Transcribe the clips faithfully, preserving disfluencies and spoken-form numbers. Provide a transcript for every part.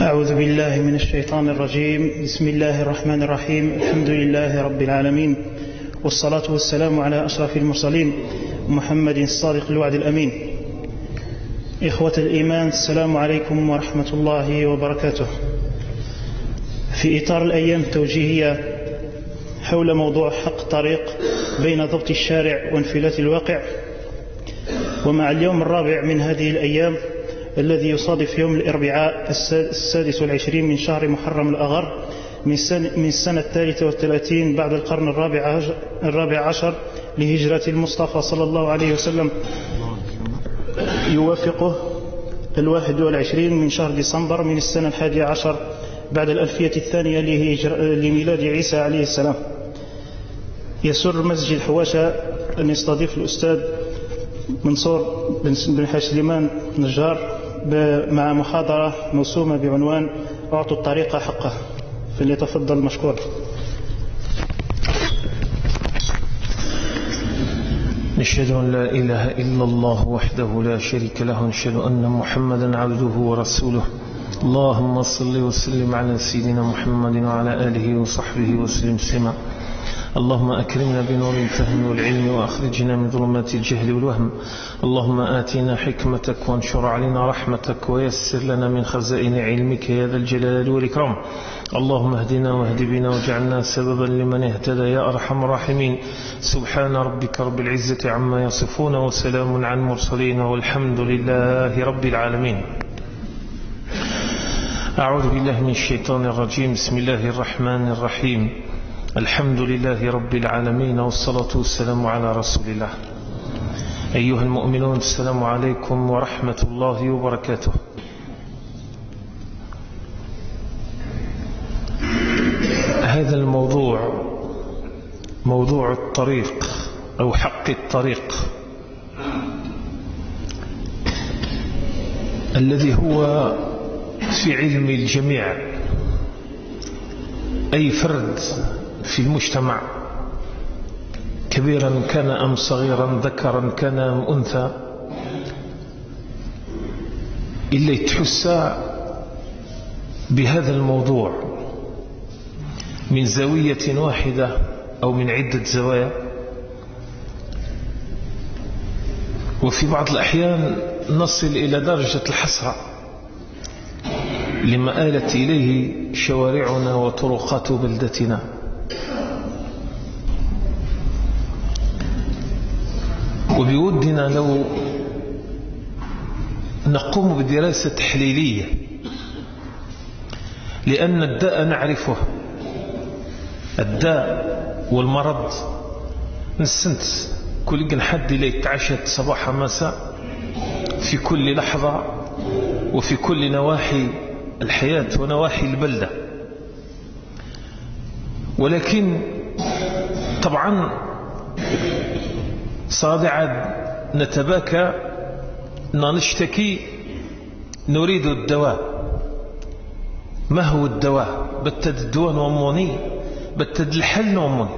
أعوذ بالله من الشيطان الرجيم. بسم الله الرحمن الرحيم. الحمد لله رب العالمين، والصلاة والسلام على أشرف المرسلين محمد الصادق الوعد الأمين. إخوة الإيمان، السلام عليكم ورحمة الله وبركاته. في إطار الأيام التوجيهية حول موضوع حق الطريق بين ضبط الشارع وانفلات الواقع، ومع اليوم الرابع من هذه الأيام الذي يصادف يوم الأربعاء السادس والعشرين من شهر محرم الأغر من السنة الثالثة والثلاثين بعد القرن الرابع, الرابع عشر لهجرة المصطفى صلى الله عليه وسلم، يوافقه الواحد والعشرين من شهر ديسمبر من السنة الحادية عشر بعد الألفية الثانية لميلاد عيسى عليه السلام. يسر مسجد حواشة أن يستضيف الأستاذ منصور بن حاج سليمان نجار مع محاضرة موسومة بعنوان أعطوا الطريق حقه، فليتفضل مشكور. نشهد أن لا إله إلا الله وحده لا شريك له، نشهد أن محمدا عبده ورسوله. اللهم صل وسلم على سيدنا محمد وعلى آله وصحبه وسلم سما. اللهم أكرمنا بنور الفهم والعلم وأخرجنا من ظلمات الجهل والوهم. اللهم آتنا حكمتك وانشر علينا رحمتك ويسر لنا من خزائن علمك يا ذا الجلال والإكرام. اللهم اهدنا واهد بنا واجعلنا سببا لمن اهتدى يا أرحم الراحمين. سبحان ربك رب العزة عما يصفون وسلام على المرسلين والحمد لله رب العالمين. أعوذ بالله من الشيطان الرجيم. بسم الله الرحمن الرحيم. الحمد لله رب العالمين، والصلاة والسلام على رسول الله. أيها المؤمنون، السلام عليكم ورحمة الله وبركاته. هذا الموضوع موضوع الطريق أو حق الطريق، الذي هو في علم الجميع، أي فرد في المجتمع كبيرا كان أم صغيرا، ذكرا كان أم أنثى، إلا يتحس بهذا الموضوع من زاوية واحدة أو من عدة زوايا، وفي بعض الأحيان نصل إلى درجة الحسرة لما آلت إليه شوارعنا وطرقات بلدتنا. وبودنا لو نقوم بدراسة تحليلية، لأن الداء نعرفه، الداء والمرض نسنت كل جن حد اللي يتعشت صباح مساء في كل لحظة وفي كل نواحي الحياة ونواحي البلدة. ولكن طبعا صادعا نتباكى نشتكي نريد الدواء. ما هو الدواء؟ بتد الدواء نوموني، بتد الحل نوموني.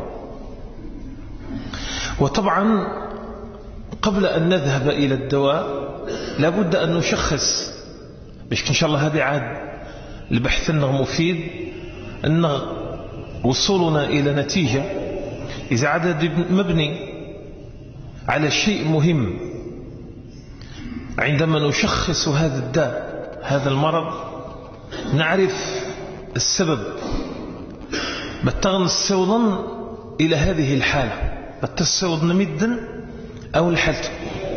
وطبعا قبل أن نذهب إلى الدواء لابد أن نشخص، باش إن شاء الله هذه عاد البحث لنا مفيد، أن وصولنا إلى نتيجة إذا عاد مبني على شيء مهم. عندما نشخص هذا الداء، هذا المرض، نعرف السبب، بتغن السوضن إلى هذه الحالة، بتسوضن مدا أو الحالة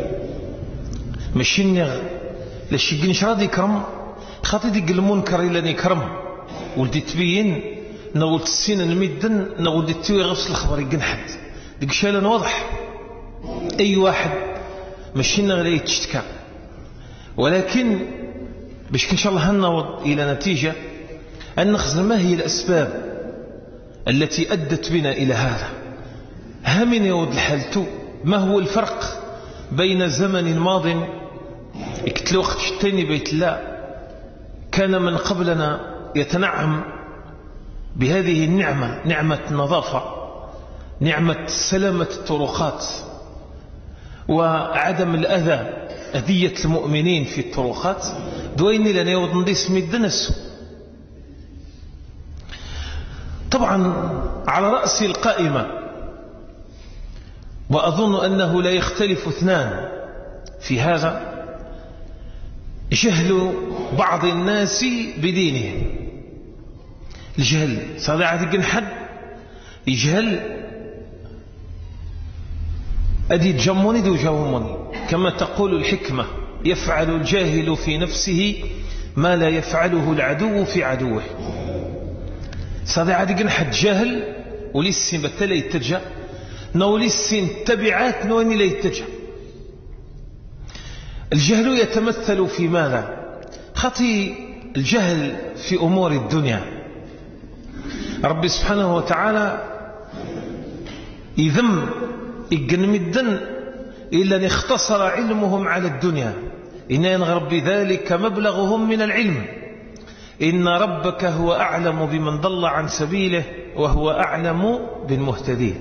ماشي نغ لشيقنش راضي يكرم خاطي ديك المنكر إلا نكرم ولدي تبين نولد السين المدا نولد التوي غفص الخبر يقن حد ديك شالا واضح. أي واحد ماشي نغلي تشتكى، ولكن باش إن شاء الله هنوض إلى نتيجة أن نخزن ما هي الأسباب التي أدت بنا إلى هذا. همين يود الحالتو، ما هو الفرق بين زمن ماض اكتل وقت شتيني بيت الله كان من قبلنا يتنعم بهذه النعمة، نعمة النظافة، نعمة سلامة الطرقات وعدم الأذى، أذية المؤمنين في الطرقات، دويني لنا يوض نديس ميدنسو طبعا على رأس القائمة، وأظن أنه لا يختلف اثنان في هذا، جهل بعض الناس بدينهم. الجهل صداعة جنحد يجهل أدي تجموني دو جاوموني، كما تقول الحكمة: يفعل الجاهل في نفسه ما لا يفعله العدو في عدوه. صداعة جنحد جاهل ولسين بتلا يتجه نولسين تبعات نواني لا يتجه. الجهل يتمثل في ماذا؟ خطي الجهل في أمور الدنيا. ربي سبحانه وتعالى إذم إقنم الدن إلا أن اختصر علمهم على الدنيا. إن ينغرب بذلك مبلغهم من العلم. إن ربك هو أعلم بمن ضل عن سبيله وهو أعلم بالمهتدين.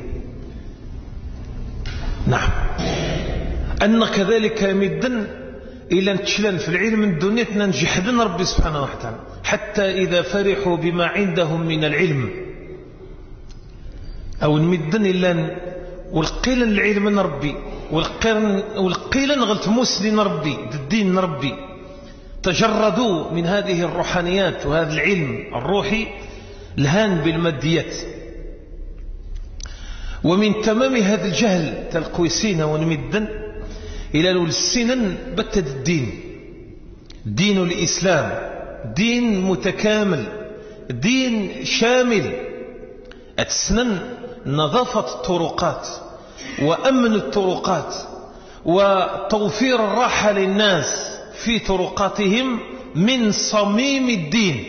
نعم، أن كذلك يمدن إلى نتشلن في العلم الدنيا ننجحدن ربي سبحانه وتعالى، حتى إذا فرحوا بما عندهم من العلم أو نمدن إلا والقيل العلم من ربي والقيل نغلت مسلم ربي الدين ربي، تجردوا من هذه الروحانيات وهذا العلم الروحي الهان بالماديات. ومن تمام هذا الجهل تلقويسين ونمدن إلى السنن بتد الدين، دين الإسلام دين متكامل، دين شامل. أتسنن نظافة الطرقات وأمن الطرقات وتوفير الراحة للناس في طرقاتهم من صميم الدين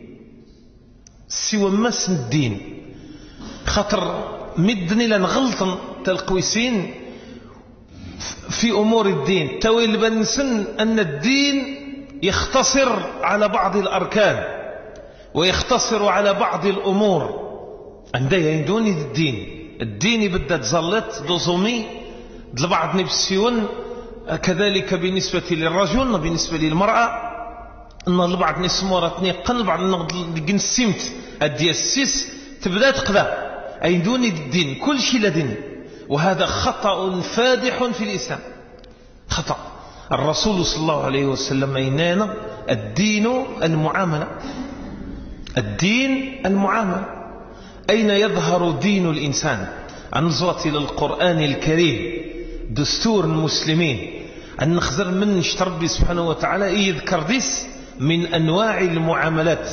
سوى مسن الدين. خطر مدني لنغلطن تلقويسين في أمور الدين تويل بنسن أن الدين يختصر على بعض الأركان ويختصر على بعض الأمور. عندها يندوني الدين الدين بدأ تزلت دوزومي لبعض نفسيون، كذلك بالنسبة للرجل بالنسبة للمرأة أن البعض نسمورتني قن بعض نسمت الدياسيس تبدأ تقذا أي دون الدين كل شيء لدين. وهذا خطأ فادح في الإسلام، خطأ. الرسول صلى الله عليه وسلم إننا الدين المعاملة، الدين المعاملة. أين يظهر دين الإنسان؟ أنظر إلى القرآن الكريم دستور المسلمين أن نخزر من نشتر ربي سبحانه وتعالى يذكر ديس من أنواع المعاملات.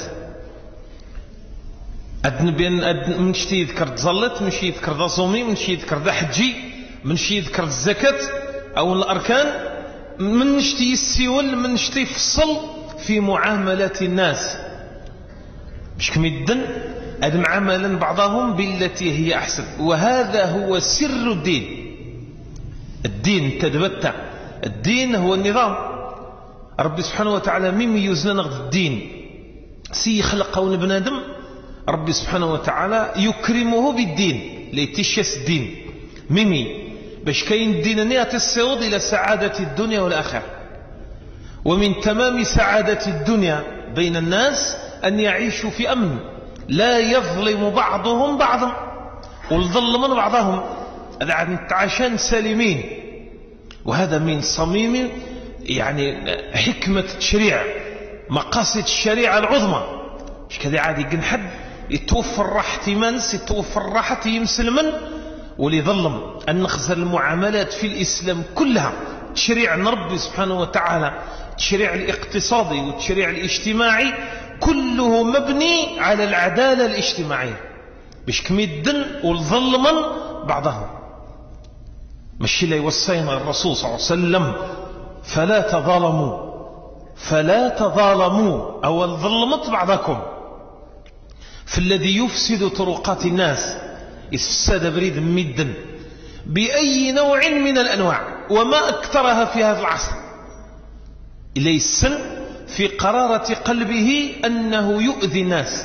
أدن بين أدن منشتي يذكر تزلت، منشي يذكر ذا صومي، منشي يذكر ذا حجي، منشي يذكر الزكاة أو الأركان، منشتي يسيول منشتي يفصل في معاملات الناس مش كميدن أدم عملا بعضهم بالتي هي أحسن. وهذا هو سر الدين. الدين تدبتع، الدين هو النظام. ربي سبحانه وتعالى مم يوزن نغض الدين سي خلقه بنادم، ربي سبحانه وتعالى يكرمه بالدين ليتشيس الدين ميمي باش كاين الدين نيات السعود إلى سعادة الدنيا والآخرة. ومن تمام سعادة الدنيا بين الناس أن يعيشوا في أمن، لا يظلم بعضهم بعضا والظلم من بعضهم، هذا عن التعاشان سالمين. وهذا من صميم يعني حكمة التشريع، مقاصد الشريعة العظمى. مش كذا عادي قنحد يتوفر راحة منس يتوفر راحة يمسلمن وليظلم أن نخزر المعاملات في الإسلام كلها. تشريع ربي سبحانه وتعالى التشريع الاقتصادي والتشريع الاجتماعي كله مبني على العدالة الاجتماعية باش كميدن والظلمن بعضهم. ماشي لا يوصينا الرسول صلى الله عليه وسلم فلا تظالموا فلا تظالموا أو ظلمت بعضكم. فالذي يفسد طرقات الناس إفساد بريد مدن بأي نوع من الأنواع، وما أكثرها في هذا العصر. ليس في قرارة قلبه أنه يؤذي الناس.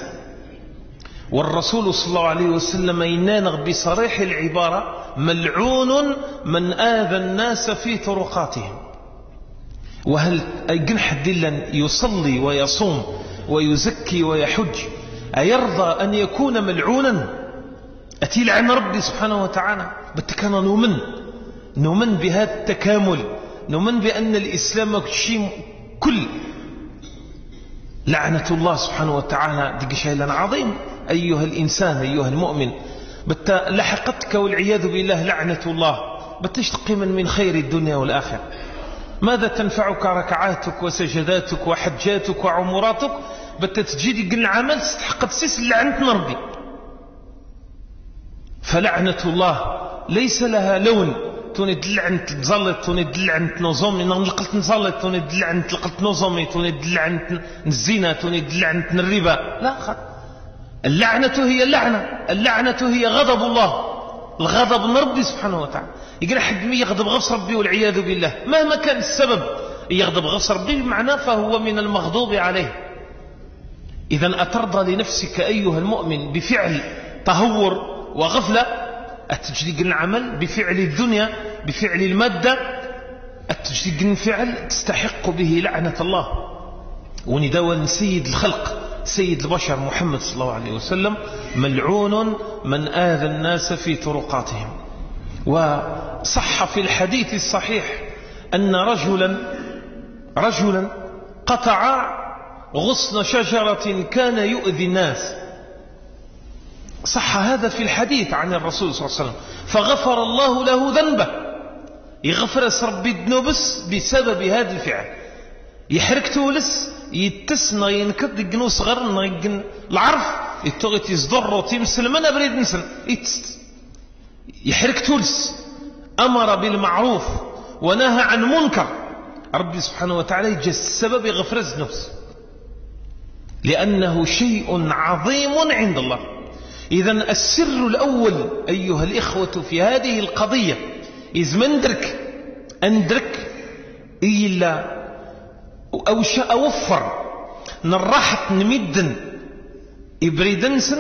والرسول صلى الله عليه وسلم ينانغ بصريح العبارة: ملعون من آذى الناس في طرقاتهم. وهل أجنح دلا يصلي ويصوم ويزكي ويحج أيرضى أن يكون ملعونا أتي لعن ربي سبحانه وتعالى؟ بتكنا نؤمن نؤمن بهذا التكامل، نؤمن بأن الإسلام شيء كل لعنة الله سبحانه وتعالى دي شيء عظيم. أيها الإنسان أيها المؤمن بت لحقتك والعياذ بالله لعنة الله، بتشتقي من من خير الدنيا والآخرة. ماذا تنفعك ركعاتك وسجداتك وحجاتك وعمراتك بتتجيد قل عمل تستحق تسيس لعنة ربي؟ فلعنة الله ليس لها لون توني دلعنت تزلط توني دلعنت نظامي نقلت نزلط توني دلعنت لقلت نظامي توني دلعنت الزنا توني دلعنت الربا. لا خد. اللعنة هي اللعنة، اللعنة هي غضب الله، الغضب من ربي سبحانه وتعالى. يقول حد مي يغضب غص ربي والعياذ بالله مهما كان السبب يغضب غص ربي بمعنى فهو من المغضوب عليه. إذن أترضى لنفسك أيها المؤمن بفعل تهور وغفلة التجديد العمل بفعل الدنيا بفعل المادة التجديد الفعل تستحق به لعنة الله. ونداول سيد الخلق سيد البشر محمد صلى الله عليه وسلم ملعون من آذى الناس في طرقاتهم. وصح في الحديث الصحيح أن رجلا رجلا قطع غصن شجرة كان يؤذي الناس. صح هذا في الحديث عن الرسول صلى الله عليه وسلم، فغفر الله له ذنبه. يغفر ربي الذنوبس بسبب هذا الفعل. يحرك تولس يتسنى ينكد يجنو صغر يجن العرف يتوغت يصدر وتمسل من أبريد نسل يتست يحرك تولس أمر بالمعروف ونهى عن منكر. ربي سبحانه وتعالى يجي السبب يغفر الذنوب لأنه شيء عظيم عند الله. إذن السر الأول أيها الإخوة في هذه القضية إذ من درك أندرك إلا أو شاء أوفر نرحت نمدن إبريدنسن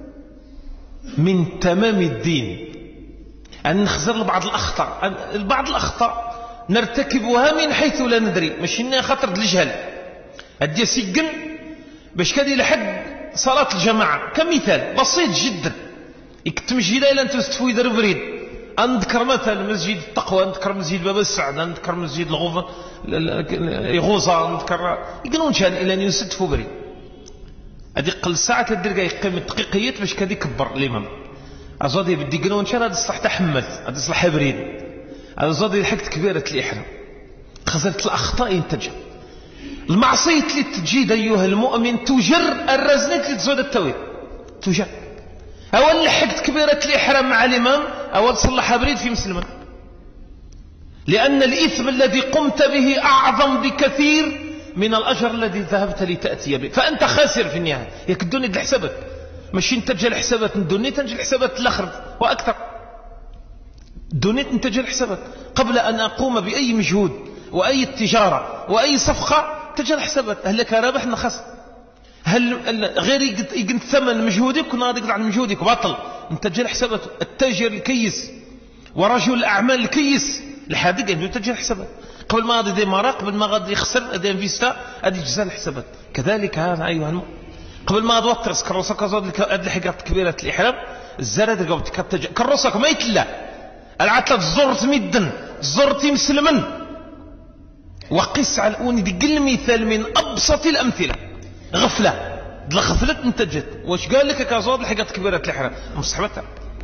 من تمام الدين أن نخزر بعض الأخطاء. بعض الأخطاء نرتكبها من حيث لا ندري، مش إنها خطر الجهل. أدي سجن باش كذي لحد صلاة الجماعة كمثال بسيط جدا يكتمش إلى أن تستفوي در بريد. أنذكر مثلا مسجد التقوى، أنذكر مسجد باب السعد، أنذكر مسجد الغوفة يغوصة، أنذكر يقولون شان إلى أن يستفوا بريد. هذه قل ساعة تدرجة يقيم الدقيقيات باش كذي كبر الإمام. أزودي بدي يقولون شان هذا الصح تحمل، هذا الصح بريد، هذا زودي حقت كبيرة الإحرام. خزرت الأخطاء ينتج المعصية اللي تجيد أيها المؤمن تجر الرزنة اللي تزود التويل تجر. أول لحقت كبيرة الإحرام مع الإمام أول صلح بريد في مسلمة، لأن الإثم الذي قمت به أعظم بكثير من الأجر الذي ذهبت لتأتي به، فأنت خاسر في النهاية. ياك الدنيا لحسابك مش انتج الحسابات الدنيا تنجي الحسابات الآخر وأكثر. الدنيا تنتج الحسابات قبل أن أقوم بأي مجهود وأي تجارة وأي صفقة تجي الحسابات. هل لك رابح نخس؟ هل غير يقن ثمن مجهودك كنا نقدر عن مجهودك باطل؟ انتج الحسابات. التاجر الكيس ورجل الأعمال الكيس الحادق أنه تجي الحسابات قبل ما غادي ديمارا، قبل ما غادي يخسر دي انفيستا هذه جزاء الحسابات. كذلك هذا أيها المؤمن قبل ما غادي وترس كروسك زود هذه الحاجات كبيرة الإحرام الزرد قبل تكتج كروسك ما يتلا العتلة زرت مدن زرت مسلمن. وقس على الأوني دي قل مثال من أبسط الأمثلة. غفلة الغفلة انتجت واش قال لك كازود الحاجات كبيرة الإحرام مستحبتها.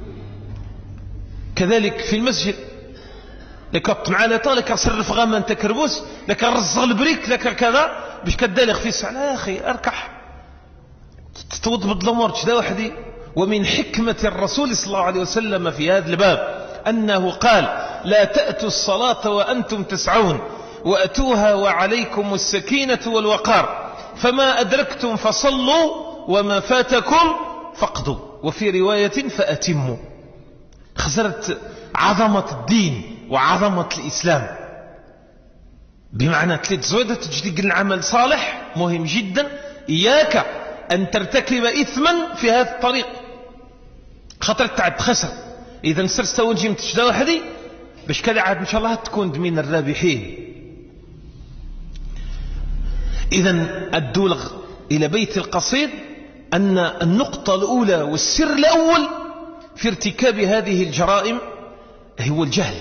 كذلك في المسجد لك مع لا طالك صرف غاما انت كربوس لك رزغ البريك لك كذا باش كدالغ في الساعه. لا يا اخي اركح تتوضب الامور كذا وحدي. ومن حكمه الرسول صلى الله عليه وسلم في هذا الباب انه قال لا تاتوا الصلاه وانتم تسعون واتوها وعليكم السكينه والوقار فما ادركتم فصلوا وما فاتكم فاقضوا وفي روايه فاتموا. خسرت عظمه الدين وعظمة الإسلام بمعنى ثلاث زودة تجديد العمل صالح مهم جدا. إياك أن ترتكب إثما في هذا الطريق خطر تعد خسر. إذا سرست ونجي متشدى وحدي باش كذا عاد إن شاء الله تكون من الرابحين. إذا الدولغ إلى بيت القصيد أن النقطة الأولى والسر الأول في ارتكاب هذه الجرائم هو الجهل.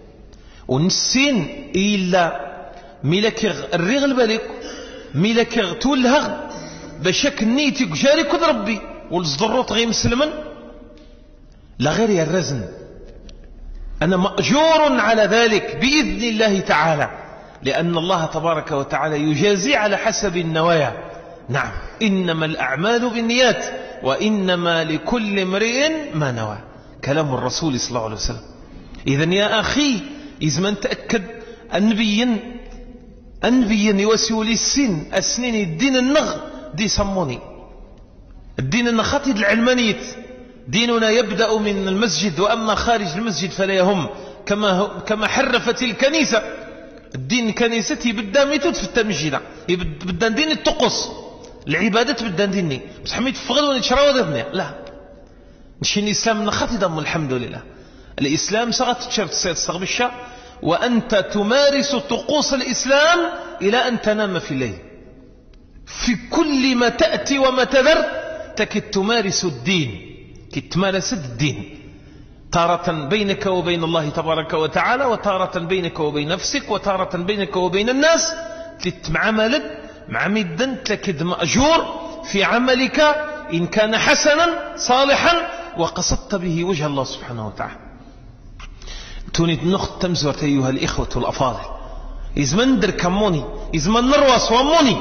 ونسين إلا ملك الرغل بالك ملك تولهغ بشك نيتك جارك ربي والزضروط غير مسلما لا غير يرزن. أنا مأجور على ذلك بإذن الله تعالى، لأن الله تبارك وتعالى يجازي على حسب النوايا. نعم، إنما الأعمال بالنيات وإنما لكل امرئ ما نوى، كلام الرسول صلى الله عليه وسلم. إذن يا أخي إذا ما تأكد النبي النبي يوسولي السن السنين الدين النغ دي سموني الدين النخطي العلمانية. ديننا يبدأ من المسجد، وأما خارج المسجد فلا يهم، كما كما حرفت الكنيسة. الدين كنيستي بدأ ميتوت في التمجيدة، بدأ دين الطقس العبادات بدأ ديني بس حميد فغل ونشراو ضدني. لا نشين الإسلام نخطي دم الحمد لله. الإسلام سغت تشرت سيد بالشا، وأنت تمارس طقوس الإسلام إلى أن تنام في الليل. في كل ما تأتي وما تذر تكد تمارس الدين، تمارس الدين تارة بينك وبين الله تبارك وتعالى، وتارة بينك وبين نفسك، وتارة بينك وبين الناس. تتعمل مع مدن تكد مأجور في عملك إن كان حسنا صالحا وقصدت به وجه الله سبحانه وتعالى. توني نخت تمزورت أيها الإخوة الأفاضل، إذا من ندر كموني، إذا من نروى صوموني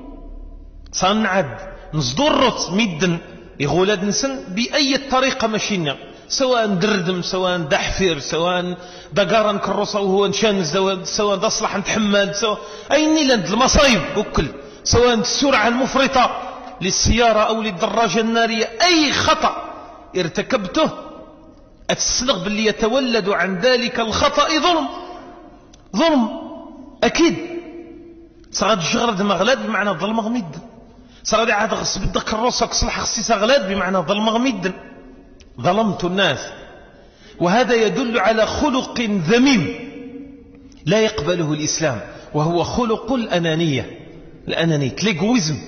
صنعد نصدرت مدن يغولد نسن بأي طريقة مشينا، سواء دردم سواء دحفير سواء دقارا كروسا وهو نشان الزواد، سواء دصلح نتحمل، سواء أي نيلاند المصايب وكل، سواء السرعة المفرطة للسيارة أو للدراجة النارية، أي خطأ ارتكبته أتسلغ باللي يتولد عن ذلك الخطأ ظلم. ظلم أكيد. صغاد الجغرد مغلاد بمعنى ظلم غميد، صغاد عاد غصب الدك الروسك صلح خصيصة غلاد بمعنى ظلم غميد، ظلمت الناس. وهذا يدل على خلق ذميم لا يقبله الإسلام، وهو خلق الأنانية، الأنانية الإيغويزم.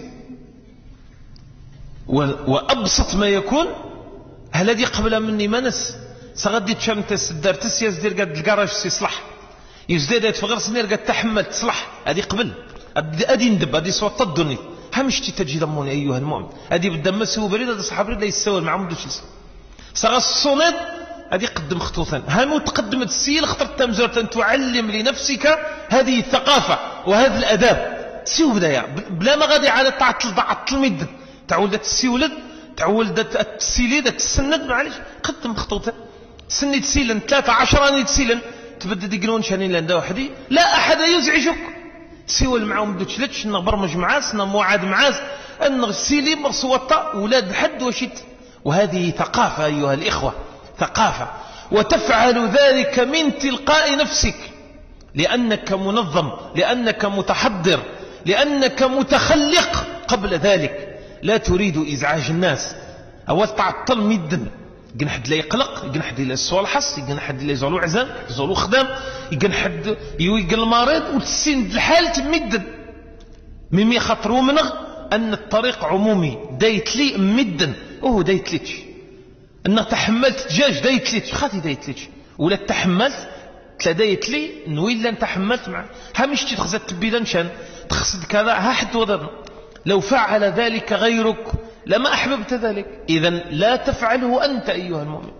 وأبسط ما يكون هل الذي قبل مني منس سغدي تشم تسدر تسياز دير قد الكراج سيصلح يزداد في غير سنير قد تحمل تصلح، هذه قبل أدي ندب هذه صوت الدنيا همشتي تجي ضموني أيها المؤمن. هذه بدم مسه بريد هذا صحاب بريد يسوي مع مدة شلس صغى الصناد هذه قدم خطوطا هم تقدم السيل اخترت تمزورة أن تعلم لنفسك هذه الثقافة وهذا الأداب. سيو بداية بلا ما غادي على تعطل تعطل مد تعولدت السيولد تعولدت السيليد تسند معلش قدم خطوطا سني تسيلن ثلاثة عشرة تسيلن تبدد يقولون شانين لندا وحدي لا أحد يزعجك سوى معهم دوتشلتش نبرمج معاس نموعد معاس أن السيلي مرصوطة ولاد حد وشت. وهذه ثقافة أيها الإخوة، ثقافة، وتفعل ذلك من تلقاء نفسك لأنك منظم، لأنك متحضر، لأنك متخلق قبل ذلك، لا تريد إزعاج الناس. أول تعطل مدن يقن حد لا يقلق، يقن حد لا يسوى الحص، يقن حد لا يزولو عزام، يزولو خدام، يقن حد يويق المريض وتسين الحال تمدن. مما يخطروا منغ أن الطريق عمومي دايت لي مدن وهو دايت ليش أن تحملت دجاج دايت ليش خاطي دايت ليش ولا تحملت تلا دايت لي نويل لن تحملت مع همش تخزت تبيدا مشان تخصد كذا ها حد وضر. لو فعل ذلك غيرك لما أحببت ذلك. إذن لا تفعله أنت أيها المؤمن.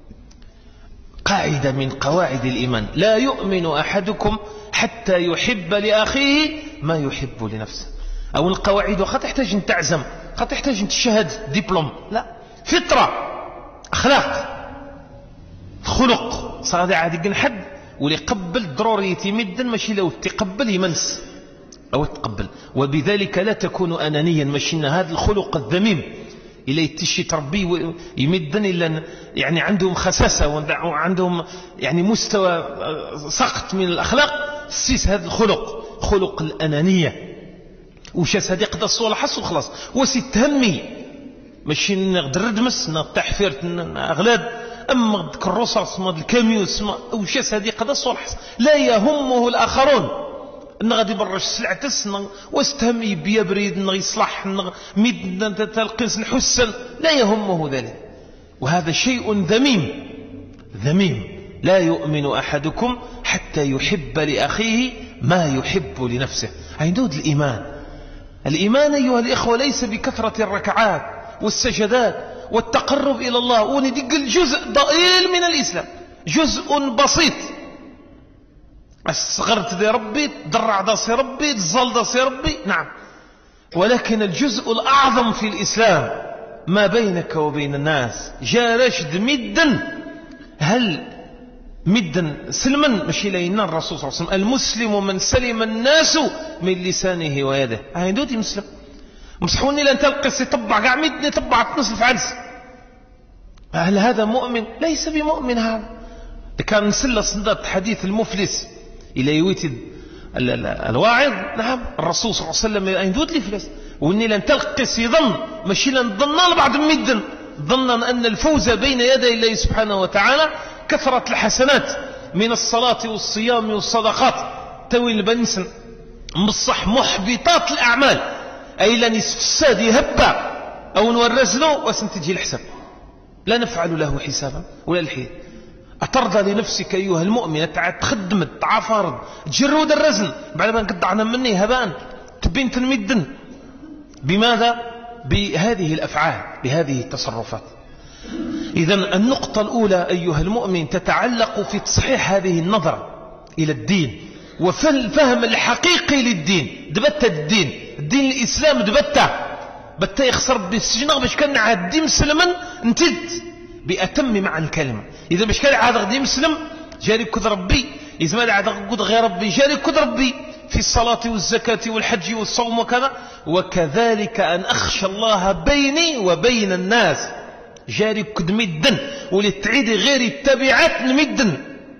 قاعدة من قواعد الإيمان: لا يؤمن أحدكم حتى يحب لأخيه ما يحب لنفسه. أو القواعد وقد تحتاج أن تعزم، قد تحتاج أن تشهد دبلوم، لا، فطرة، أخلاق، خلق. صار عادي قن حد واللي يقبل ضروري يتمدن ماشي لو تقبل يمنس أو تقبل. وبذلك لا تكون أنانيا ماشينا هذا الخلق الذميم إلى يتشي تربي يمدن إلا يعني عندهم خساسة وعندهم يعني مستوى سقط من الأخلاق. سيس هذا الخلق خلق الأنانية وشاس هذه قد الصولة حس وخلاص وسيت همي ماشي نقدر ندمس نطحفير أغلاد أما كروسة اسمه الكاميو اسمه وشاس هذه قد الصولة حس لا يهمه الآخرون. إن غادي برش سلعتس واستهم يبيا بريد إن يصلح ميد تلقيس الحسن، لا يهمه ذلك. وهذا شيء ذميم ذميم. لا يؤمن أحدكم حتى يحب لأخيه ما يحب لنفسه. عندود الإيمان. الإيمان أيها الإخوة ليس بكثرة الركعات والسجدات والتقرب إلى الله، وندق الجزء ضئيل من الإسلام، جزء بسيط. الصغرت ذي ربي، تضرع داسي ربي، تزال داسي ربي، نعم. ولكن الجزء الأعظم في الإسلام ما بينك وبين الناس. جاء رشد مدا، هل مدا سلما مشي لينا الرسول صلى الله عليه وسلم المسلم من سلم الناس من لسانه ويده. هاي دوتي مسلم مسحوني لأن تلقى يطبع قاع مدني طبع تنصف عدس. هل هذا مؤمن؟ ليس بمؤمن. هذا كان نسل صندات حديث المفلس إلى يويتد الواعظ. نعم الرسول صلى الله عليه وسلم أين دوت لي فلس، وإني لن تلقس يظن مشي لن ظننا بعض مدن ظنا أن الفوز بين يدي الله سبحانه وتعالى كثرة الحسنات من الصلاة والصيام والصدقات توي البنسن مصح محبطات الأعمال، أي لن يسفساد يهبى أو نورز له وسنتجي الحساب، لا نفعل له حسابا ولا الحين. أترضى لنفسك أيها المؤمن تخدم تعافرد جرود الرزن بعد ما قطعنا مني هبان تبين تنمدن. بماذا؟ بهذه الأفعال، بهذه التصرفات. إذن النقطة الأولى أيها المؤمن تتعلق في تصحيح هذه النظرة إلى الدين وفهم الحقيقي للدين. دبت الدين الدين الإسلام دبته بتا يخسر بالسجن باش كان عادي مسلما انتد بأتم معنى الكلمة. إذا باش كان عاد غادي مسلم جاري كد ربي، إذا ما عاد كد غير ربي جاري كد ربي في الصلاة والزكاة والحج والصوم وكذا. وكذلك أن أخشى الله بيني وبين الناس جاري كد مدن ولتعيد غير التبعات مدن،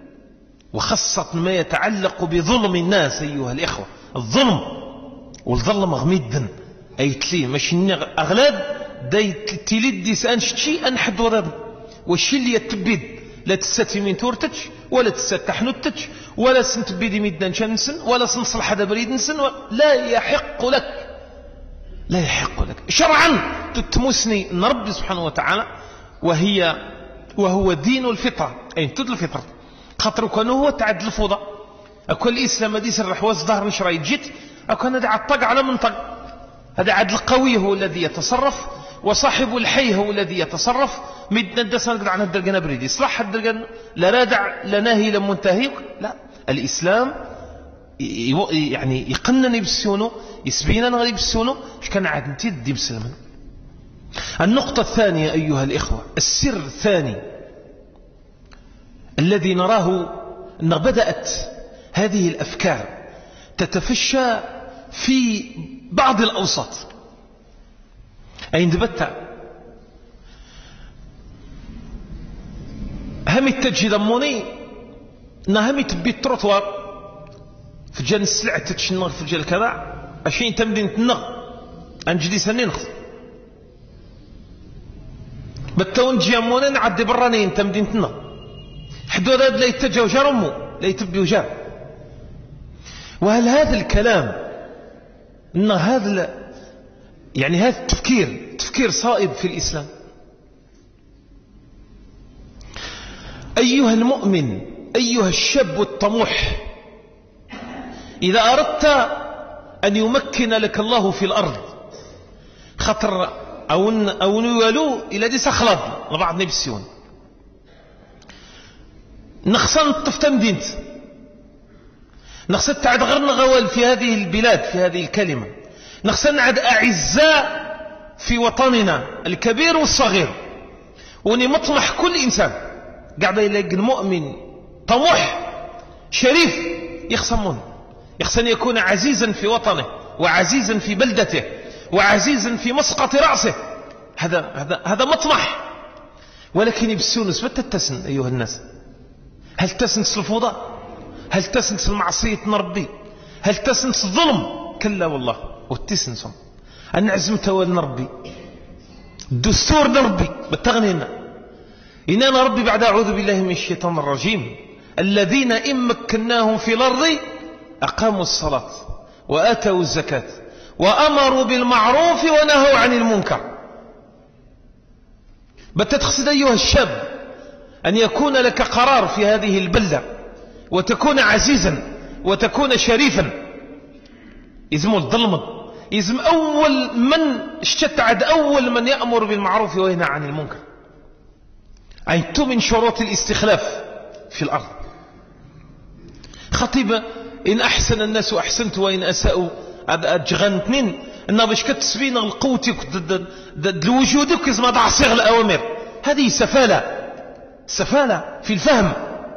وخاصة ما يتعلق بظلم الناس أيها الإخوة. الظلم والظلم غميدا أي تلي ماشي أغلاد داي تليد دي سأنشتشي أنحد وذاب والشي اللي يتبيد لا تستي من تورتج ولا تستح نتج ولا سنتبيدي ميدان شمسن ولا سنصلح هذا بريد نسن، لا يحق لك لا يحق لك شرعا تتمسني ان ربي سبحانه وتعالى وهي وهو دين الفطرة، أي تد الفطرة خاطر كان هو تعد الفوضى. أكون الإسلام دي سر حواس ظهر مش راي جيت أكون هذا عطق على منطق. هذا عد القوي هو الذي يتصرف وصاحب الحي هو الذي يتصرف. مدنا الدس نقدر عن الدرجة بريدي صلاح الدرجة لا رادع لا ناهي لا منتهي. لا، الإسلام يعني يقنني بالسونو يسبينا نغري بالسونو مش كان عاد نتدي بسلم. النقطة الثانية أيها الإخوة، السر الثاني الذي نراه أن بدأت هذه الأفكار تتفشى في بعض الأوساط. أي نبتع همي التجي ضموني نهمي تبي التروتوار في جال السلعة تتشنغ في جال كذا عشان تمدين تنغ أنجدي سنين خذ بتون جيامونا نعدي برانين تمدين تنغ حدود هذا لا يتجه وجار أمه لا يتبي وجار. وهل هذا الكلام إن هذا يعني هذا التفكير تفكير صائب في الإسلام؟ أيها المؤمن أيها الشاب الطموح، إذا أردت أن يمكن لك الله في الأرض خطر أو أو نولو إلى دي سخلط لبعض نبسيون نخصن الطفتم دينت نخصن تعد غرنا غوال في هذه البلاد في هذه الكلمة، نخصن عد أعزاء في وطننا الكبير والصغير، وني مطمح كل إنسان قاعد يلاقي المؤمن طموح شريف يخصمون يخصن يكون عزيزا في وطنه وعزيزا في بلدته وعزيزا في مسقط رأسه. هذا هذا هذا مطمح. ولكن يبسونس متى تتسن أيها الناس؟ هل تسنس الفوضى؟ هل تسنس المعصية نربي؟ هل تسنس الظلم؟ كلا والله. والتسنسهم أن عزمت ونربي الدستور نربي بتغنينا إننا ربي بعد أعوذ بالله من الشيطان الرجيم الذين إن مكناهم في الأرض أقاموا الصلاة وآتوا الزكاة وأمروا بالمعروف ونهوا عن المنكر. بتتقصد أيها الشاب أن يكون لك قرار في هذه البلدة وتكون عزيزا وتكون شريفا. يزم الظلم، يزم أول من اشتتعد، أول من يأمر بالمعروف وينهى عن المنكر. أنت من شروط الاستخلاف في الأرض. خطيب إن أحسن الناس أحسنت وإن أساءوا أجغنتنين إنه باش كتسبين القوتك ضد الوجودك كزما تعصيغ الأوامر. هذه سفالة، سفالة في الفهم.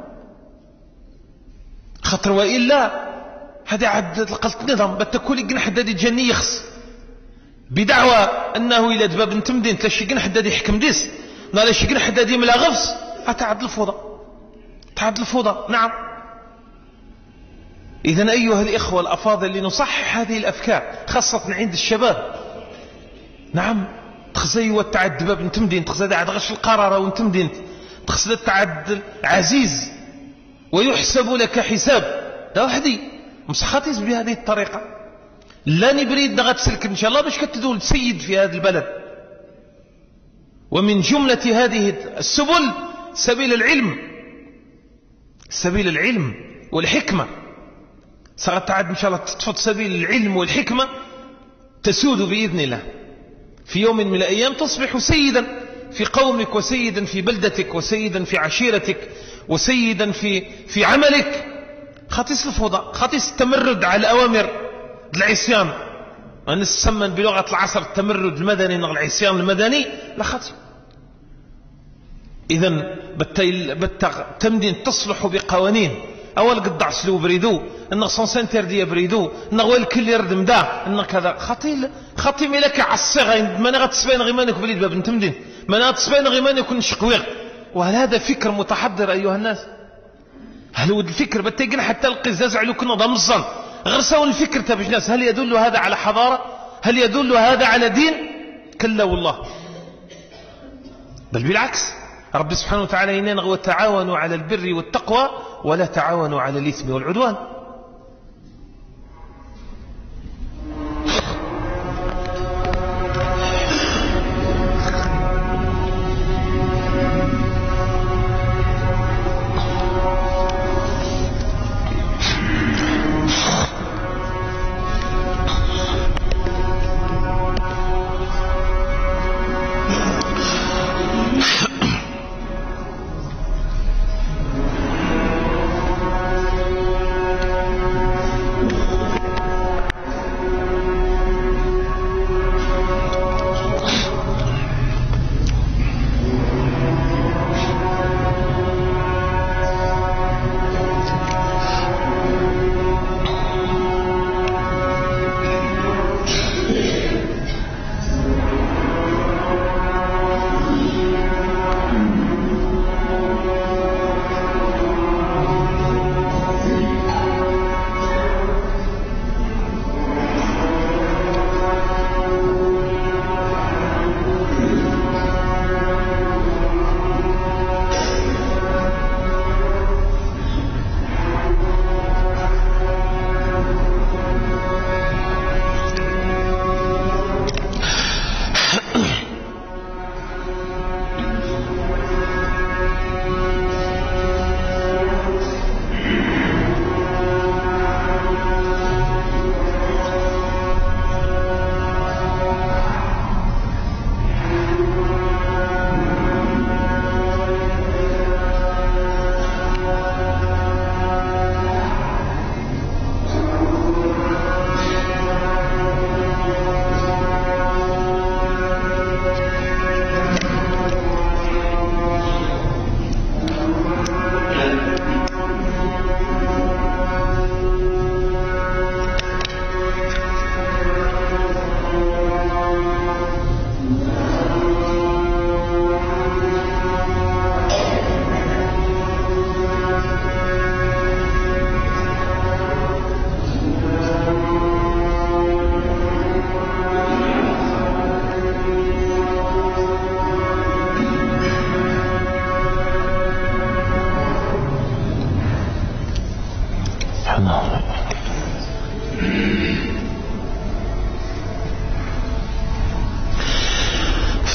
خطر وإلا هذا عد لقلت نظام بتكولي قنح دادي جاني يخص بدعوى أنه إلى دباب نتمدين تلاشي قنح دادي حكم ديس نالاشي قنح دادي ملا غفص هتعد الفوضى، تعد الفوضى. نعم. إذن أيها الإخوة الأفاضل لنصحح هذه الأفكار خاصة عند الشباب. نعم. تخزي والتعد دباب نتمدين تخزي عد غش القرارة ونتمدين تخزي التعد عزيز ويحسب لك حساب. ده وحدي مسخطيز بهذه الطريقة. لا نبريد نغت سلك إن شاء الله باش كتدول سيد في هذا البلد. ومن جملة هذه السبل سبيل العلم، سبيل العلم والحكمة. سأتعد إن شاء الله تفض سبيل العلم والحكمة تسود بإذن الله. في يوم من الأيام تصبح سيدا في قومك وسيدا في بلدتك وسيدا في عشيرتك وسيدا في في عملك. خاطيس الفوضى، خاطيس التمرد على الأوامر العصيان. أنا نسمن بلغة العصر التمرد المدني، العصيان المدني لا خاطئ. إذن بالتمدين تصلح بقوانين. أول قد عسلو بريدو إن سنسنتر دي بريدو إن أول كل يردم دا إن كذا خطيل خطي ملك عالصغة ما نغت سبين غيمانك بليد باب نتمدين ما نغت سبين غيمانك نشقويغ. وهل هذا فكر متحضر أيها الناس؟ هل هو الفكر بتجن حتى القزاز على كنا ضمزن غرسوا الفكر تبج ناس؟ هل يدل هذا على حضارة؟ هل يدل هذا على دين؟ كلا والله، بل بالعكس. رب سبحانه وتعالى ينين وتعاونوا على البر والتقوى ولا تعاونوا على الإثم والعدوان.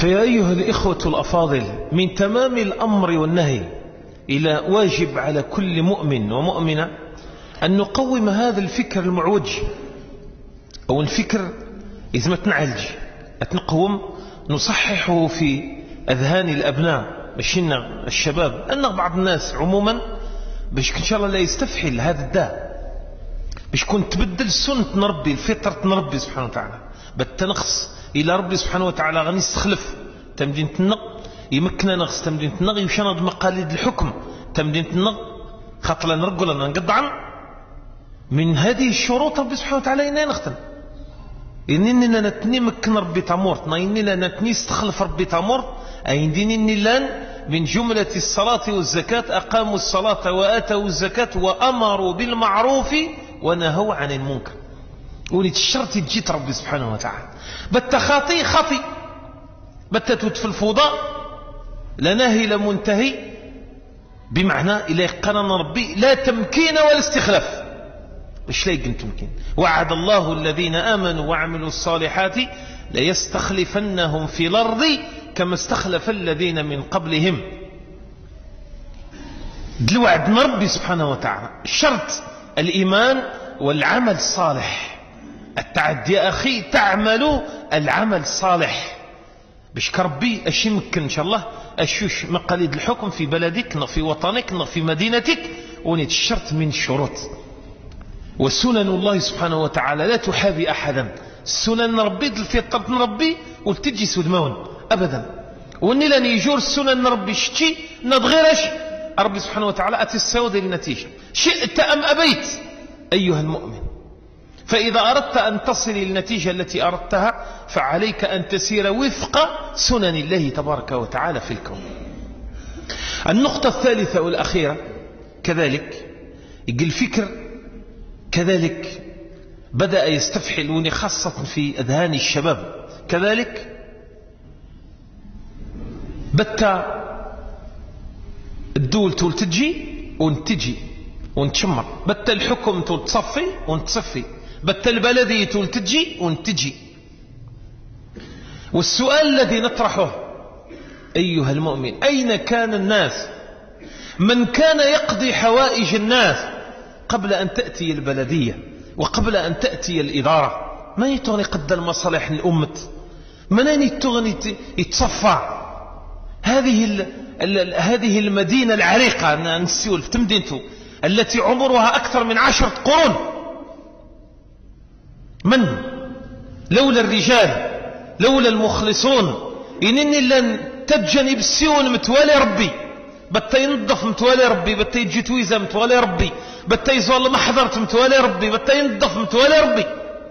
فيا أيها الإخوة الأفاضل، من تمام الأمر والنهي إلى واجب على كل مؤمن ومؤمنة أن نقوم هذا الفكر المعوج، أو الفكر إذا ما تنعالج أتنقوم نصححه في أذهان الأبناء بشنا الشباب، أن بعض الناس عموما باش إن شاء الله لا يستفحل هذا الداء، باش كون تبدل سنة نربي الفطرة نربي سبحانه وتعالى بالتنقص إلى ربي سبحانه وتعالى غني يستخلف تمدين تنق يمكننا نغس تمدين تنق يمشينا مقاليد الحكم تمدين تنق خاطر نرجل لنا نقطعا من هذه الشروط ربي سبحانه وتعالى إننا نختم إننا نتني مكن ربي تامورت إننا نتني استخلف ربي تامورت أي دينني لان من جملة الصلاة والزكاة أقاموا الصلاة وآتوا الزكاة وأمروا بالمعروف ونهوا عن المنكر. ولد الشرط جيت ربي سبحانه وتعالى بت خاطي خاطي بتتوت في الفوضى لا ناهي لا منتهي، بمعنى إلى قانون ربي لا تمكين ولا استخلاف. مش لاقي تمكين. وعد الله الذين آمنوا وعملوا الصالحات ليستخلفنهم في الأرض كما استخلف الذين من قبلهم. الوعد من ربي سبحانه وتعالى الشرط الإيمان والعمل الصالح. التعدي يا أخي تعملوا العمل الصالح باش كربي أش يمكن إن شاء الله أشوش مقاليد الحكم في بلدك في وطنك في مدينتك، ونيت الشرط من الشروط. وسنن الله سبحانه وتعالى لا تحابي أحدا. السنن ربي الفطرة ربي وتجي سودمون أبدا، واني لن يجور السنن ربي شتي نضغيرش ربي سبحانه وتعالى أتساود النتيجة شئت أم أبيت أيها المؤمن. فإذا أردت أن تصل النتيجة التي أردتها فعليك أن تسير وفق سنن الله تبارك وتعالى في الكون. النقطة الثالثة والأخيرة كذلك يقول الفكر كذلك بدأ يستفحلون خاصة في أذهان الشباب. كذلك بتا الدول تول تجي ونتجي ونتشمر، بتا الحكم تول تصفي ونتصفي، بتا البلدية تول تجي ونتجي. والسؤال الذي نطرحه أيها المؤمن، أين كان الناس من كان يقضي حوائج الناس قبل أن تأتي البلدية وقبل أن تأتي الإدارة؟ ما يتغني قد المصالح الأمة، من يتغني يتصفى هذه ال ال هذه المدينة العريقة نسيول في مدينته التي عمرها أكثر من عشرة قرون. من لولا الرجال لولا المخلصون إنني لن تجنب السيون متوالي ربي، بتا ينظف متوالي ربي، بتا يجي تويزة متوالي ربي، بتا يزول محضرت متوالي ربي، بتا ينظف متوالي ربي،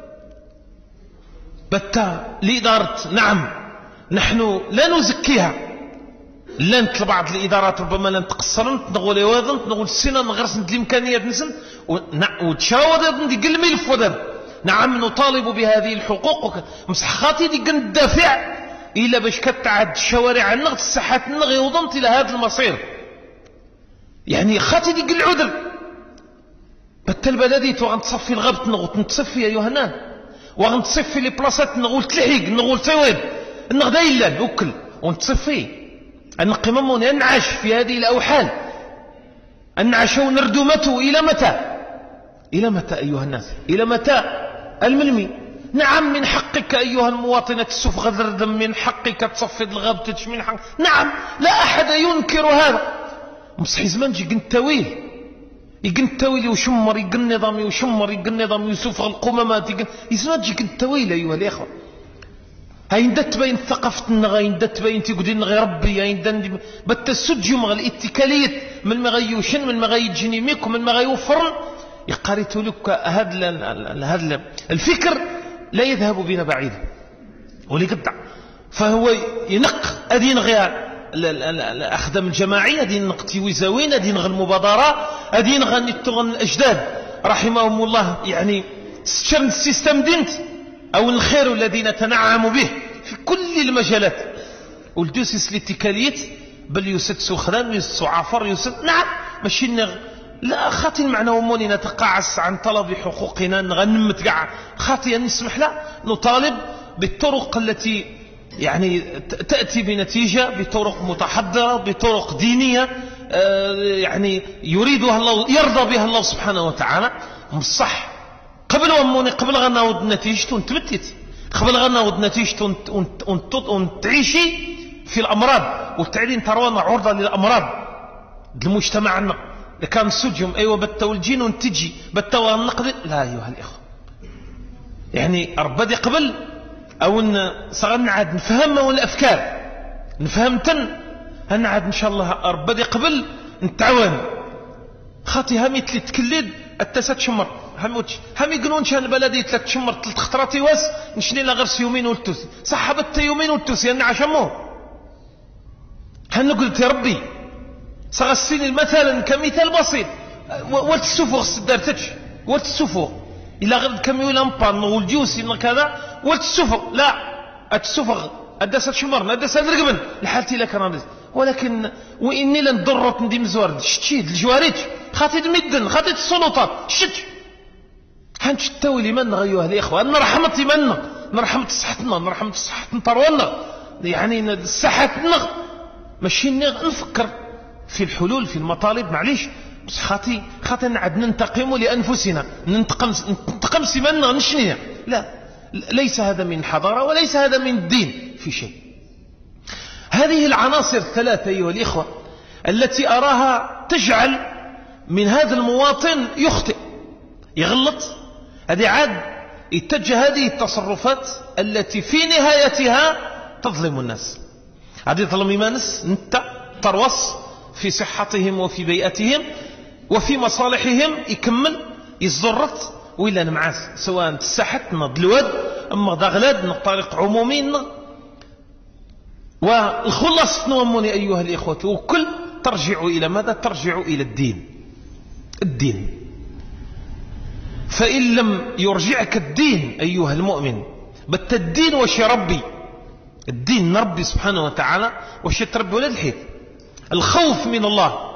بتا لإدارة. نعم نحن لا نزكيها، لن بعض الإدارات ربما لن تقصرن نقول يوازن نقول السنة نغرس الإمكانيات نسن وتشاور دي قل ملف ودم. نعم نطالب بهذه الحقوق مسح خاطي دي قل الدافع إلا باش كتعد الشوارع النغط الساحات النغي وضمت إلى هذا المصير، يعني خاطي دي قل العذر. بتا البلدي وغنتصفي الغابة نغوت نتصفي أيها الناس، وغنتصفي لي بلاصات نغول تلحيق نغول تويب النغدا إلا نوكل ونتصفي النقمم ننعش في هذه الأوحال النعش ونردمته. إلى متى إلى متى أيها الناس؟ إلى متى الملمي؟ نعم من حقك أيها المواطنة السفغ ذردم، من حقك تصفد الغابة من حق. نعم لا أحد ينكر هذا. مصحي زمان جي قنت تويل يقن تويل وشمر يقن نظامي وشمر يقن نظامي يسفغ القمامات يقن يزمان جي قنت تويل أيها الإخوة. هين دت بين ثقافة النغين دت بين تقولين نغي ربي هين دن بتسد يوم الاتكالية من مغيوشن من مغي جنيميك ومن مغي وفرن يقاريت لك هذا هذا الفكر لا يذهب بنا بعيدا وليقطع. فهو ينق أدين غير الأخدام الجماعية أدين نقتي ويزاوين أدين غير المبادرة أدين غير نتغن الأجداد رحمهم الله، يعني شرن السيستم دينت أو الخير الذي نتنعم به في كل المجالات. والدوسيس الاتكالية بل يسدسوا خدام يسدسوا عفر يسد. نعم ماشي نغ لا خاطي المعنى وموني نتقاعس عن طلب حقوقنا نغنمت قاع خاطي نسمح لا نطالب بالطرق التي يعني تأتي بنتيجة بطرق متحضرة بطرق دينية يعني يريدها الله يرضى بها الله سبحانه وتعالى مصح قبل وموني قبل غناود نتيجة ونتبتت قبل غناود نتيجة ونتعيشي في الأمراض والتعليم تروانا عرضة للأمراض المجتمع كان سجم أيوة بتو الجين ونتجي بتو النقد لا أيها الإخوة يعني أربدي قبل أو أن صغرنا عاد نفهم والأفكار نفهمتن أن عاد إن شاء الله أربدي قبل نتعاون خاطي همي تلي تكلد التسات شمر هم هم يقولون شان بلدي ثلاث شمر ثلاث خطراتي واس نشني لا غير يومين والتوسي صحبت يومين والتوسي أنا عشمو هن قلت يا ربي سغسيني مثلا كمثال بسيط والتسوفو السدارتش والتسوفو إلا غير كم يقول أمبان والجوسي كذا والتسوفو لا التسوفو الدسات شمرنا الدسات رقبن لحالتي لك أنا ولكن وإني لن ضرت ندي مزورد شتيد الجواريت خاطي دمدن خاطي السلطات شت هنش التولي من أيها الإخوة أن رحمتي من نرحمة صحتنا نرحمة صحتنا طرونا يعني صحتنا ماشي نفكر في الحلول في المطالب معليش بس خاطي خاطي نعد ننتقم لأنفسنا ننتقم ننتقم سمنا نشنيها لا ليس هذا من حضارة وليس هذا من الدين في شيء. هذه العناصر الثلاثة أيها الإخوة التي أراها تجعل من هذا المواطن يخطئ يغلط هذه عاد يتجه هذه التصرفات التي في نهايتها تظلم الناس هذه تظلم الناس انت تروص في صحتهم وفي بيئتهم وفي مصالحهم يكمل يزرط وإلا نمعاس سواء تسحت نضلواد أما دغلاد نطارق عمومين والخلاص نوموني أيها الإخوة وكل ترجع إلى ماذا ترجع إلى الدين الدين فإن لم يرجعك الدين أيها المؤمن بت الدين وش ربي الدين ربي سبحانه وتعالى وش تربي ولا الحيث الخوف من الله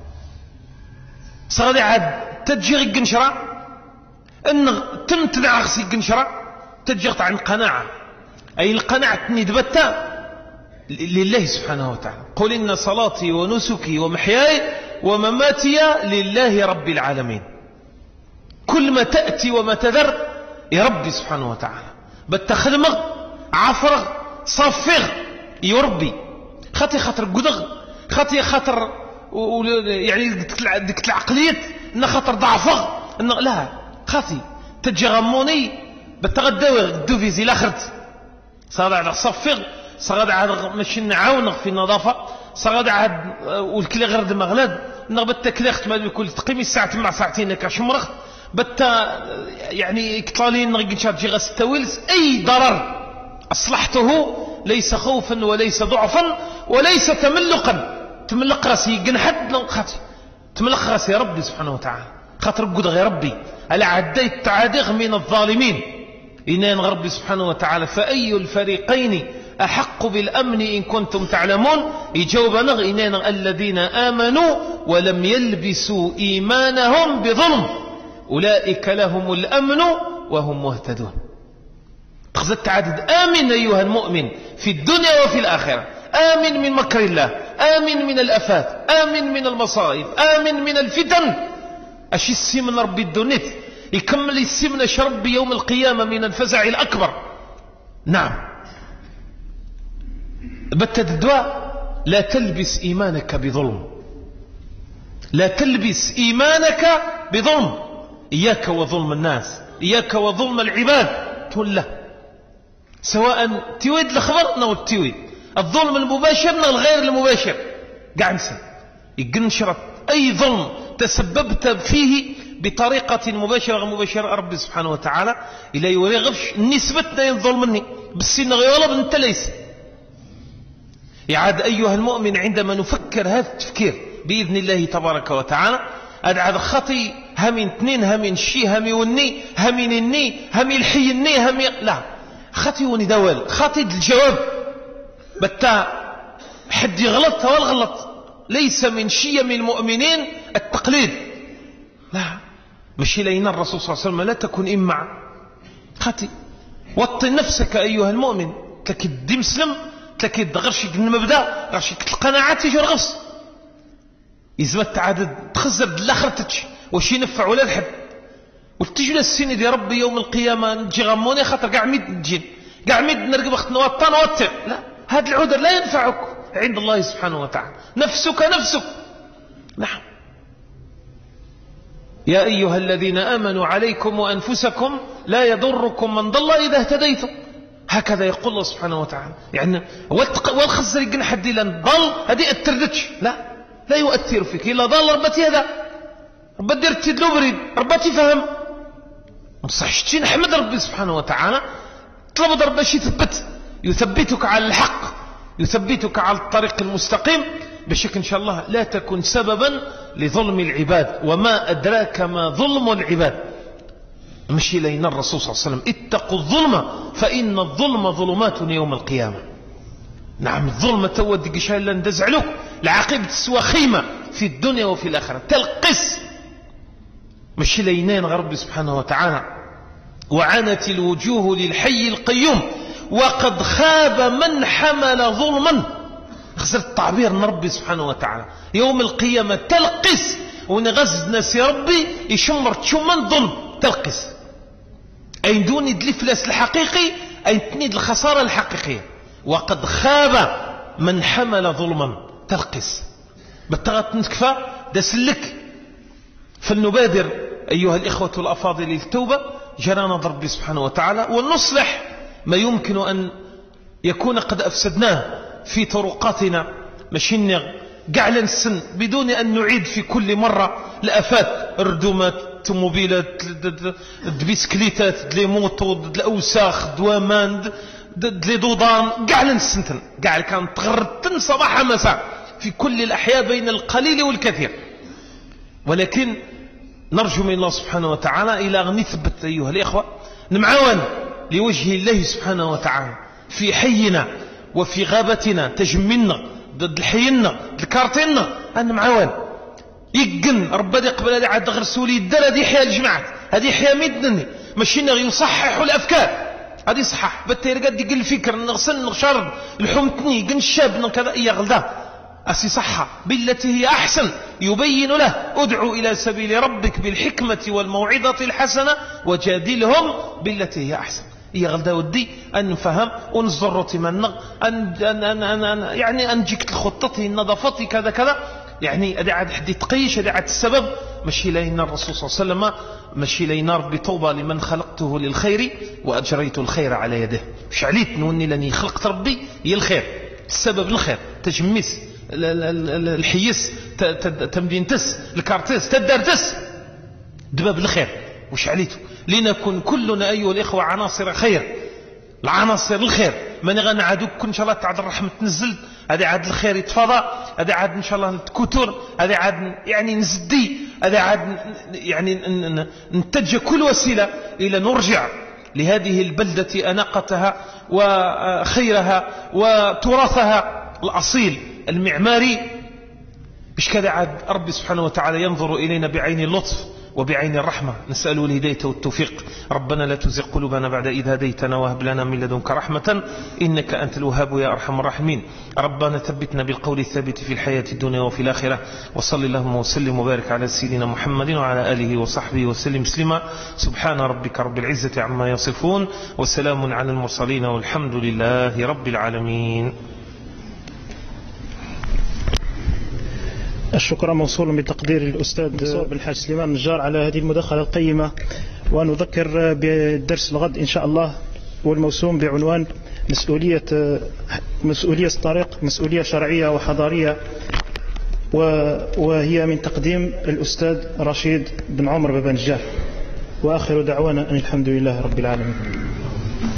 صغدي عاد تجيغ القنشرة أن تمتدع غسي القنشرة تجيغ عن قناعة أي القناعة ندبتها لله سبحانه وتعالى قل إن صلاتي ونسكي ومحياي ومماتي لله رب العالمين كل ما تأتي وما تذر يا ربي سبحانه وتعالى بتخدمغ عفرغ صفغ يربي خاطي خاطر قدغ خاطي خاطر يعني ديك العقلية إن خاطر ضعفغ إن لا خاطي تجغموني بتغداوي الدوفيزي لاخرت صار على صفغ صار على ماشي نعاون في النظافة صار على والكلي غير دمغلاد نغبت كليخت ما بكل تقيمي ساعة مع ساعتين كشمرخ بتا يعني كطالين نغي تجي غستويلس أي ضرر أصلحته ليس خوفا وليس ضعفا وليس تملقا تملق راسي جنحد خاطي تملق راسي يا ربي سبحانه وتعالى خاطر قد غير ربي ألا عديت تعادغ من الظالمين إنان ربي سبحانه وتعالى فأي الفريقين أحق بالأمن إن كنتم تعلمون يجاوب نغ إنان الذين آمنوا ولم يلبسوا إيمانهم بظلم أولئك لهم الأمن وهم مهتدون تخزت عدد آمن أيها المؤمن في الدنيا وفي الآخرة آمن من مكر الله آمن من الأفات آمن من المصائب آمن من الفتن أشي السمن ربي الدنيا يكمل السمن شرب يوم القيامة من الفزع الأكبر نعم بتد الدواء لا تلبس إيمانك بظلم لا تلبس إيمانك بظلم إياك وظلم الناس إياك وظلم العباد تقول له سواء تيويد الخبر أو التيويد الظلم المباشر من الغير المباشر قاعد نسى يقنشرت أي ظلم تسببت فيه بطريقة مباشرة غير مباشرة ربي سبحانه وتعالى إلا يوري غفش نسبتنا ينظلم مني بالسن غيولب أنت ليس يعاد أيها المؤمن عندما نفكر هذا التفكير بإذن الله تبارك وتعالى أدعى خطي همين اثنين همين شي همي وني همين الني همي الحي الني همي لا خطي وني دوال خطي الجواب بتا حد يغلط والغلط ليس من شيم المؤمنين التقليد لا مش لين الرسول صلى الله عليه وسلم لا تكن إمع خطي وطن نفسك أيها المؤمن تلاكي الدي مسلم تلاكي غيرشي المبدا غيرشي القناعات تيجي الغفص يزمت تعاد تخزر الاخر تتش واش ينفع ولا الحد وتجي للسين دي ربي يوم القيامه نجي غموني خاطر كاع ميت نجي كاع ميت نرقب وقت نوطن وطن لا هذا العذر لا ينفعك عند الله سبحانه وتعالى نفسك نفسك. نعم يا أيها الذين آمنوا عليكم وأنفسكم لا يضركم من ضل إذا اهتديتم هكذا يقول الله سبحانه وتعالى يعني والخزر يقن حد لن ضل هذه التردتش لا لا يؤثر فيك إلا ضل ربتي هذا ربتي درتي دلو بريد ربتي فهم مصحشتين نحمد ربي سبحانه وتعالى طلب ربي شي ثبت يثبتك على الحق يثبتك على الطريق المستقيم بشكل إن شاء الله لا تكن سببا لظلم العباد وما أدراك ما ظلم العباد مشي لين الرسول صلى الله عليه وسلم اتقوا الظلم فإن الظلم ظلمات يوم القيامة. نعم الظلم تودك شيء لن تزعلك العاقبة تسوى خيمة في الدنيا وفي الآخرة تلقس مشي لينين غرب سبحانه وتعالى وعنت الوجوه للحي القيوم وقد خاب من حمل ظلما خسر التعبير من ربي سبحانه وتعالى يوم القيامة تلقس ونغز ناس ربي يشمر تشمن ظلم تلقس أي دون الفلاس الحقيقي أي تنيد الخسارة الحقيقية وقد خاب من حمل ظلما تلقس بالتغط نتكفى دسلك فلنبادر أيها الإخوة الأفاضل للتوبة جرانا ربي سبحانه وتعالى ونصلح ما يمكن أن يكون قد أفسدناه في طرقاتنا مشين قعلا السن بدون أن نعيد في كل مرة الأفات الردومات التوموبيلات البسكليتات دلي موطو الأوساخ دوامان دلي دودان قعلا السنتن قعل كان تغرتن صباح مساء في كل الأحياء بين القليل والكثير ولكن نرجو من الله سبحانه وتعالى إلى أن نثبت أيها الإخوة نمعاون لوجه الله سبحانه وتعالى في حينا وفي غابتنا تجملنا ضد الحينا الكارتينا أن معاون يقن ربنا يقبل هذه عاد غرسولي الدار هذه حياة الجماعة هذه حياة مدني ماشي يصحح الأفكار هذه صحح بالتيرقات يقل الفكر نغسل نغشرب الحمتني قن الشاب كذا إيا غلدا أسي صحة بالتي هي أحسن يبين له ادعو إلى سبيل ربك بالحكمة والموعظة الحسنة وجادلهم بالتي هي أحسن إيا غلدا ودي أن نفهم ونزر تمنغ أن, أن, أن, أن, أن يعني أنجيك الخطة النظافة كذا كذا يعني أدي عاد حد تقيش أدي عاد السبب مشي لينا الرسول صلى الله عليه وسلم مشي لينا ربي طوبى لمن خلقته للخير وأجريت الخير على يده شعليت نوني لاني خلقت ربي هي الخير السبب الخير تجميس الحيس تمدين تس الكارتيس تدرتس دباب الخير وش عليته لنكن كلنا أيها الإخوة عناصر خير العناصر الخير من غنى عدوك كن إن شاء الله تعد الرحمة تنزل هذا عاد الخير يتفضى هذا عاد إن شاء الله نتكتر هذا عاد يعني نزدي هذا عاد يعني نتجه كل وسيلة إلى نرجع لهذه البلدة أناقتها وخيرها وتراثها الأصيل المعماري مش كذا عاد ربي سبحانه وتعالى ينظر إلينا بعين اللطف وبعين الرحمة نسأله الهداية والتوفيق ربنا لا تزغ قلوبنا بعد إذ هديتنا وهب لنا من لدنك رحمة إنك أنت الوهاب يا أرحم الراحمين ربنا ثبتنا بالقول الثابت في الحياة الدنيا وفي الآخرة وصل اللهم وسلم وبارك على سيدنا محمد وعلى آله وصحبه وسلم مسلما سبحان ربك رب العزة عما يصفون وسلام على المرسلين والحمد لله رب العالمين. الشكر موصول بتقدير الأستاذ بن الحاج سليمان النجار على هذه المداخلة القيمة ونذكر بالدرس الغد إن شاء الله والموسوم بعنوان مسؤولية مسؤولية الطريق مسؤولية شرعية وحضارية وهي من تقديم الأستاذ رشيد بن عمر بن نجار وآخر دعوانا أن الحمد لله رب العالمين.